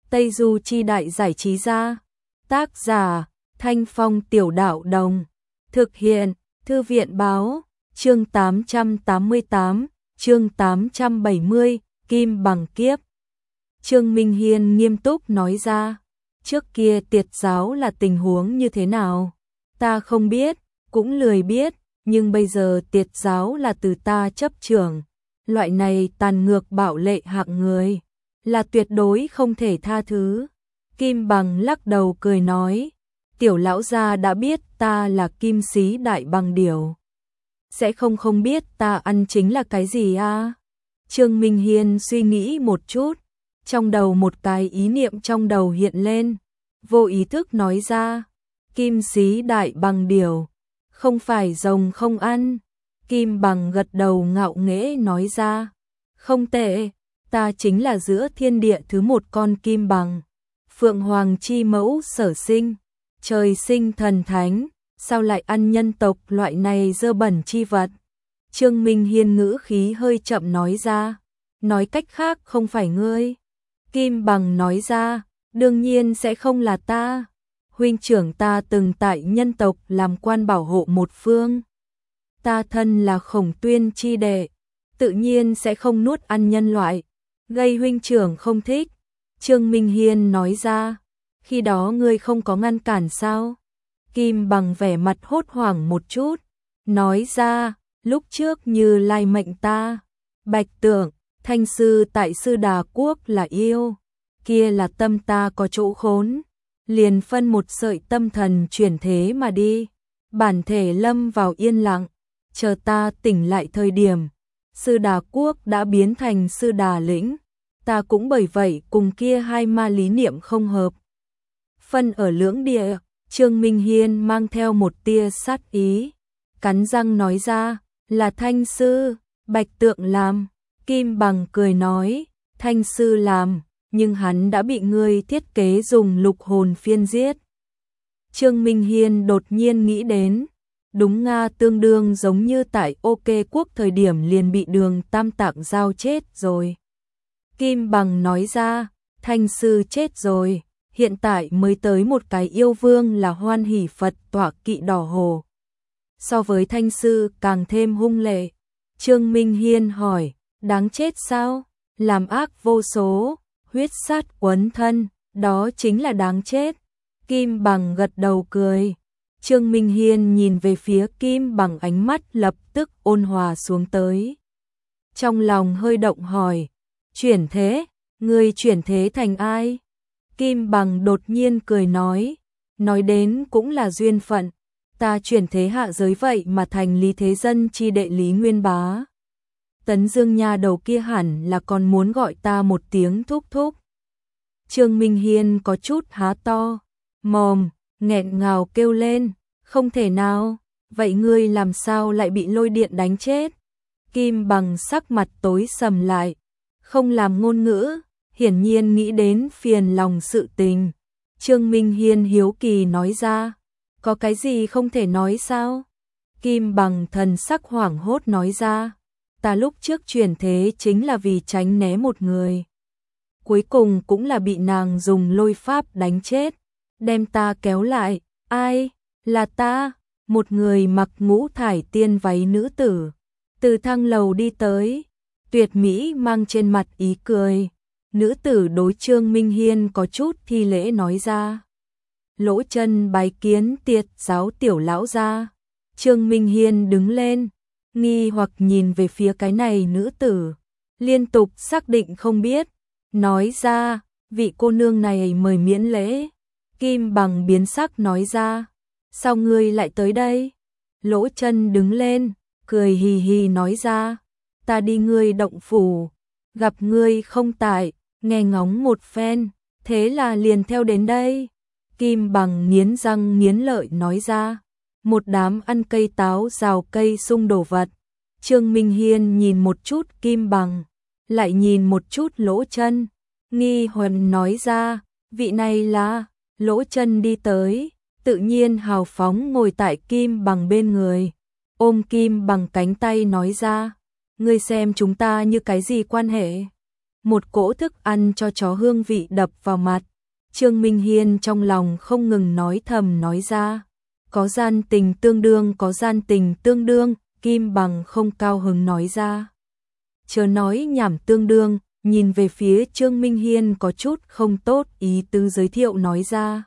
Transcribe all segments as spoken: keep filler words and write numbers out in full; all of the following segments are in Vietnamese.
Tây Du Chi Đại Giải Trí Gia. Tác giả Thanh Phong Tiểu Đạo Đồng. Thực hiện Thư viện Báo. Chương tám trăm tám mươi tám, chương tám trăm bảy mươi, Kim Bằng Kiếp. Trương Minh Hiên nghiêm túc nói ra, trước kia Tiệt giáo là tình huống như thế nào? Ta không biết, cũng lười biết, nhưng bây giờ Tiệt giáo là từ ta chấp trưởng. Loại này tàn ngược bạo lệ hạng người, là tuyệt đối không thể tha thứ. Kim Bằng lắc đầu cười nói, tiểu lão gia đã biết ta là Kim Sĩ Đại Bằng Điểu. Sẽ không không biết ta ăn chính là cái gì à? Trương Minh Hiên suy nghĩ một chút, trong đầu một cái ý niệm trong đầu hiện lên, vô ý thức nói ra, Kim Sĩ Đại Bằng Điểu, không phải rồng không ăn. Kim Bằng gật đầu ngạo nghễ nói ra, không tệ, ta chính là giữa thiên địa thứ một con kim bằng, Phượng Hoàng chi mẫu sở sinh, trời sinh thần thánh, sao lại ăn nhân tộc loại này dơ bẩn chi vật? Trương Minh Hiên ngữ khí hơi chậm nói ra, nói cách khác không phải ngươi. Kim Bằng nói ra, đương nhiên sẽ không là ta. Huynh trưởng ta từng tại nhân tộc làm quan bảo hộ một phương. Ta thân là Khổng Tuyên chi đệ, tự nhiên sẽ không nuốt ăn nhân loại, gây huynh trưởng không thích. Trương Minh Hiên nói ra, khi đó ngươi không có ngăn cản sao? Kim Bằng vẻ mặt hốt hoảng một chút, nói ra, lúc trước như lai mệnh ta, Bạch Tượng, Thanh sư tại Sư Đà Quốc là yêu, kia là tâm ta có chỗ khốn, liền phân một sợi tâm thần chuyển thế mà đi, bản thể lâm vào yên lặng, chờ ta tỉnh lại thời điểm, Sư Đà Quốc đã biến thành Sư Đà Lĩnh, ta cũng bởi vậy cùng kia hai ma lý niệm không hợp. Phân ở lưỡng địa, Trương Minh Hiên mang theo một tia sát ý, cắn răng nói ra, là Thanh sư, Bạch Tượng làm. Kim Bằng cười nói, Thanh sư làm, nhưng hắn đã bị ngươi thiết kế dùng lục hồn phiên giết. Trương Minh Hiên đột nhiên nghĩ đến, đúng Nga tương đương giống như tại OK Quốc thời điểm liền bị Đường Tam Tạng giao chết rồi. Kim Bằng nói ra, Thanh sư chết rồi, hiện tại mới tới một cái yêu vương là Hoan Hỷ Phật tọa kỵ đỏ hồ. So với Thanh sư càng thêm hung lệ. Trương Minh Hiên hỏi, đáng chết sao? Làm ác vô số, huyết sát quấn thân, đó chính là đáng chết. Kim Bằng gật đầu cười. Trương Minh Hiên nhìn về phía Kim Bằng, ánh mắt lập tức ôn hòa xuống tới. Trong lòng hơi động hỏi, chuyển thế, ngươi chuyển thế thành ai? Kim Bằng đột nhiên cười nói, nói đến cũng là duyên phận, ta chuyển thế hạ giới vậy mà thành Lý Thế Dân chi đệ Lý Nguyên Bá. Tấn Dương nha đầu kia hẳn là còn muốn gọi ta một tiếng thúc thúc. Trương Minh Hiên có chút há to mồm, nghẹn ngào kêu lên, không thể nào, vậy ngươi làm sao lại bị lôi điện đánh chết? Kim Bằng sắc mặt tối sầm lại, không làm ngôn ngữ, hiển nhiên nghĩ đến phiền lòng sự tình. Trương Minh Hiên hiếu kỳ nói ra, có cái gì không thể nói sao? Kim Bằng thần sắc hoảng hốt nói ra, ta lúc trước chuyển thế chính là vì tránh né một người. Cuối cùng cũng là bị nàng dùng lôi pháp đánh chết, đem ta kéo lại. Ai? Là ta, một người mặc ngũ thải tiên váy nữ tử, từ thang lầu đi tới, tuyệt mỹ mang trên mặt ý cười. Nữ tử đối Trương Minh Hiên có chút thi lễ nói ra, lỗ chân bái kiến Tiệt giáo tiểu lão gia. Trương Minh Hiên đứng lên, nghi hoặc nhìn về phía cái này nữ tử, liên tục xác định không biết, nói ra, vị cô nương này mời miễn lễ. Kim Bằng biến sắc nói ra, sao ngươi lại tới đây? Lỗ chân đứng lên, cười hì hì nói ra, ta đi ngươi động phủ, gặp ngươi không tại, nghe ngóng một phen, thế là liền theo đến đây. Kim Bằng nghiến răng nghiến lợi nói ra, một đám ăn cây táo rào cây sung đồ vật. Trương Minh Hiên nhìn một chút Kim Bằng, lại nhìn một chút Lỗ Chân, nghi huần nói ra, vị này là. Lỗ Chân đi tới, tự nhiên hào phóng ngồi tại Kim Bằng bên người, ôm Kim Bằng cánh tay nói ra, ngươi xem chúng ta như cái gì quan hệ? một cỗ thức ăn cho chó hương vị đập vào mặt. Trương Minh Hiên trong lòng không ngừng nói thầm nói ra, có gian tình tương đương, có gian tình tương đương, Kim Bằng không cao hứng nói ra. Chớ nói nhảm tương đương, nhìn về phía Trương Minh Hiên có chút không tốt ý tứ giới thiệu nói ra.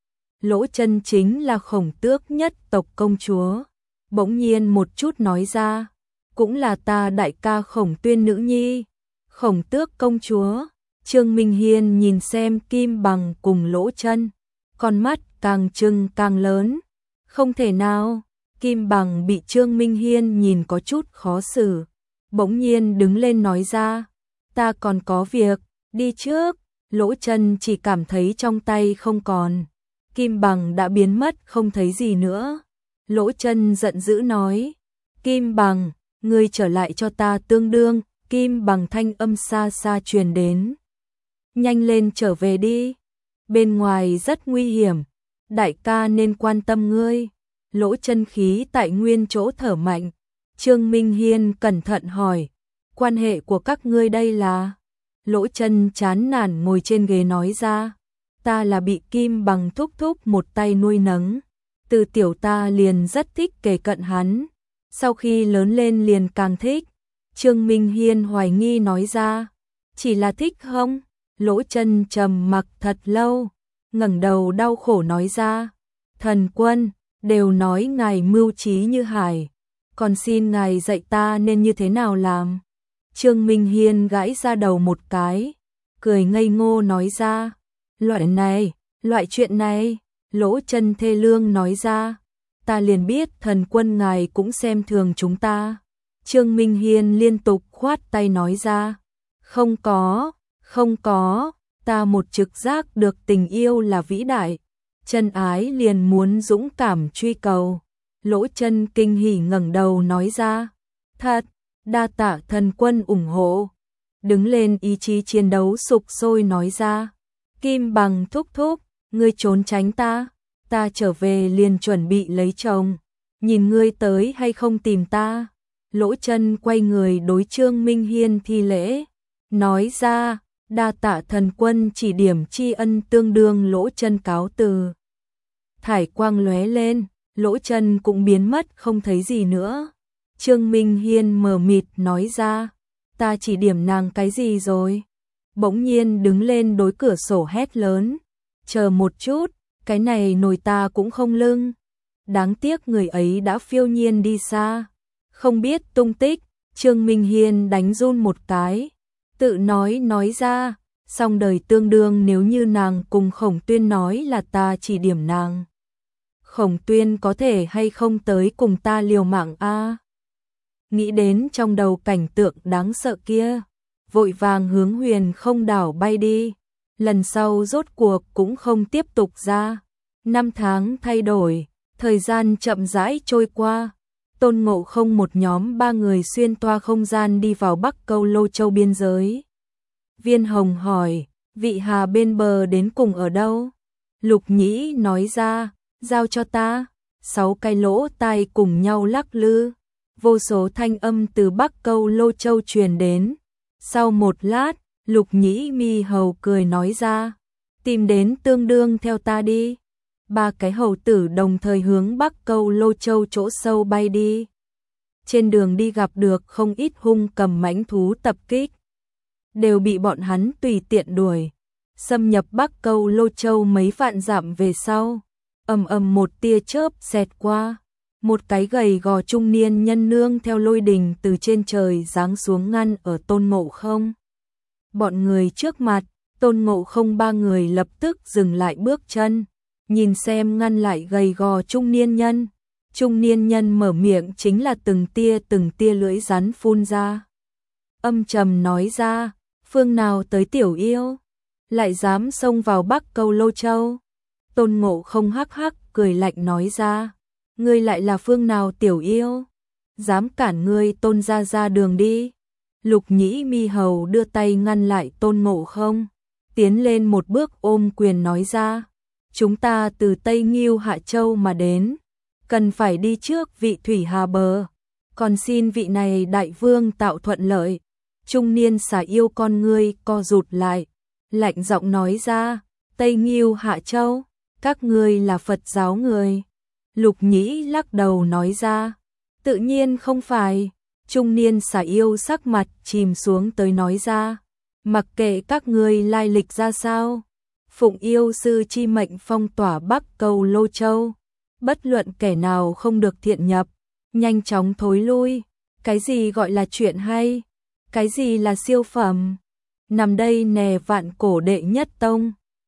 Lỗ Chân chính là Khổng Tước nhất tộc công chúa. Bỗng nhiên một chút nói ra, cũng là ta đại ca Khổng Tuyên nữ nhi. Khổng Tước công chúa. Trương Minh Hiên nhìn xem Kim Bằng cùng Lỗ Chân, con mắt càng trừng càng lớn. Không thể nào, Kim Bằng bị Trương Minh Hiên nhìn có chút khó xử. Bỗng nhiên đứng lên nói ra, ta còn có việc, đi trước. Lỗ Chân chỉ cảm thấy trong tay không còn. Kim Bằng đã biến mất không thấy gì nữa. Lỗ Chân giận dữ nói, Kim Bằng, ngươi trở lại cho ta tương đương. Kim Bằng thanh âm xa xa truyền đến. Nhanh lên trở về đi. Bên ngoài rất nguy hiểm. Đại ca nên quan tâm ngươi. Lỗ Chân khí tại nguyên chỗ thở mạnh. Trương Minh Hiên cẩn thận hỏi, quan hệ của các ngươi đây là? Lỗ Chân chán nản ngồi trên ghế nói ra, ta là bị Kim Bằng thúc thúc một tay nuôi nấng. Từ tiểu ta liền rất thích kề cận hắn. Sau khi lớn lên liền càng thích. Trương Minh Hiên hoài nghi nói ra, chỉ là thích không? Lỗ Chân trầm mặc thật lâu, ngẩng đầu đau khổ nói ra, thần quân, đều nói ngài mưu trí như hải, còn xin ngài dạy ta nên như thế nào làm. Trương Minh Hiên gãi ra đầu một cái, cười ngây ngô nói ra, loại này, loại chuyện này. Lỗ Chân thê lương nói ra, ta liền biết thần quân ngài cũng xem thường chúng ta. Trương Minh Hiên liên tục khoát tay nói ra, không có, không có, ta một trực giác được tình yêu là vĩ đại, chân ái liền muốn dũng cảm truy cầu. Lỗ Chân kinh hỉ ngẩng đầu nói ra, thật, đa tạ thần quân ủng hộ. Đứng lên ý chí chiến đấu sục sôi nói ra, Kim Bằng thúc thúc, ngươi trốn tránh ta, ta trở về liền chuẩn bị lấy chồng, nhìn ngươi tới hay không tìm ta. Lỗ Chân quay người đối Trương Minh Hiên thi lễ, nói ra, đa tạ thần quân chỉ điểm tri ân tương đương. Lỗ Chân cáo từ. Thải quang lóe lên, Lỗ Chân cũng biến mất không thấy gì nữa. Trương Minh Hiên mờ mịt nói ra, ta chỉ điểm nàng cái gì rồi? Bỗng nhiên đứng lên đối cửa sổ hét lớn, chờ một chút, cái này nồi ta cũng không lưng. Đáng tiếc người ấy đã phiêu nhiên đi xa, không biết tung tích. Trương Minh Hiên đánh run một cái, tự nói nói ra, song đời tương đương nếu như nàng cùng Khổng Tuyên nói là ta chỉ điểm nàng. Khổng Tuyên có thể hay không tới cùng ta liều mạng a? Nghĩ đến trong đầu cảnh tượng đáng sợ kia, vội vàng hướng Huyền Không đảo bay đi. Lần sau rốt cuộc cũng không tiếp tục ra. Năm tháng thay đổi, thời gian chậm rãi trôi qua. Tôn Ngộ Không một nhóm ba người xuyên toa không gian đi vào Bắc Câu Lô Châu biên giới. Viên Hồng hỏi, vị Hà bên bờ đến cùng ở đâu? Lục Nhĩ nói ra, giao cho ta. Sáu cái lỗ tai cùng nhau lắc lư, vô số thanh âm từ Bắc Câu Lô Châu truyền đến. Sau một lát, Lục Nhĩ mi hầu cười nói ra, tìm đến tương đương theo ta đi. Ba cái hầu tử đồng thời hướng Bắc Câu Lô Châu chỗ sâu bay đi. Trên đường đi gặp được không ít hung cầm mãnh thú tập kích, đều bị bọn hắn tùy tiện đuổi. Xâm nhập Bắc Câu Lô Châu mấy vạn dặm về sau, ầm ầm một tia chớp xẹt qua, một cái gầy gò trung niên nhân nương theo lôi đình từ trên trời giáng xuống ngăn ở Tôn Ngộ Không. Bọn người trước mặt, Tôn Ngộ Không ba người lập tức dừng lại bước chân, nhìn xem ngăn lại gầy gò trung niên nhân. Trung niên nhân mở miệng chính là từng tia từng tia lưỡi rắn phun ra. Âm trầm nói ra, phương nào tới tiểu yêu, lại dám xông vào Bắc Câu Lô Châu. Tôn Ngộ Không hắc hắc cười lạnh nói ra, ngươi lại là phương nào tiểu yêu, dám cản ngươi Tôn gia ra đường đi. Lục Nhĩ mi hầu đưa tay ngăn lại Tôn Ngộ Không, tiến lên một bước ôm quyền nói ra, chúng ta từ Tây Nghiêu Hạ Châu mà đến, cần phải đi trước vị thủy hà bờ, còn xin vị này đại vương tạo thuận lợi. Trung niên xà yêu con ngươi co rụt lại, lạnh giọng nói ra, Tây Nghiêu Hạ Châu, các ngươi là Phật giáo người. Lục Nhĩ lắc đầu nói ra, tự nhiên không phải. Trung niên xà yêu sắc mặt chìm xuống tới nói ra, mặc kệ các ngươi lai lịch ra sao, phụng yêu sư chi mệnh phong tỏa Bắc Cầu Lô Châu, bất luận kẻ nào không được thiện nhập, nhanh chóng thối lui. Cái gì gọi là chuyện hay? Cái gì là siêu phẩm? Nằm đây nè vạn cổ đệ nhất tông.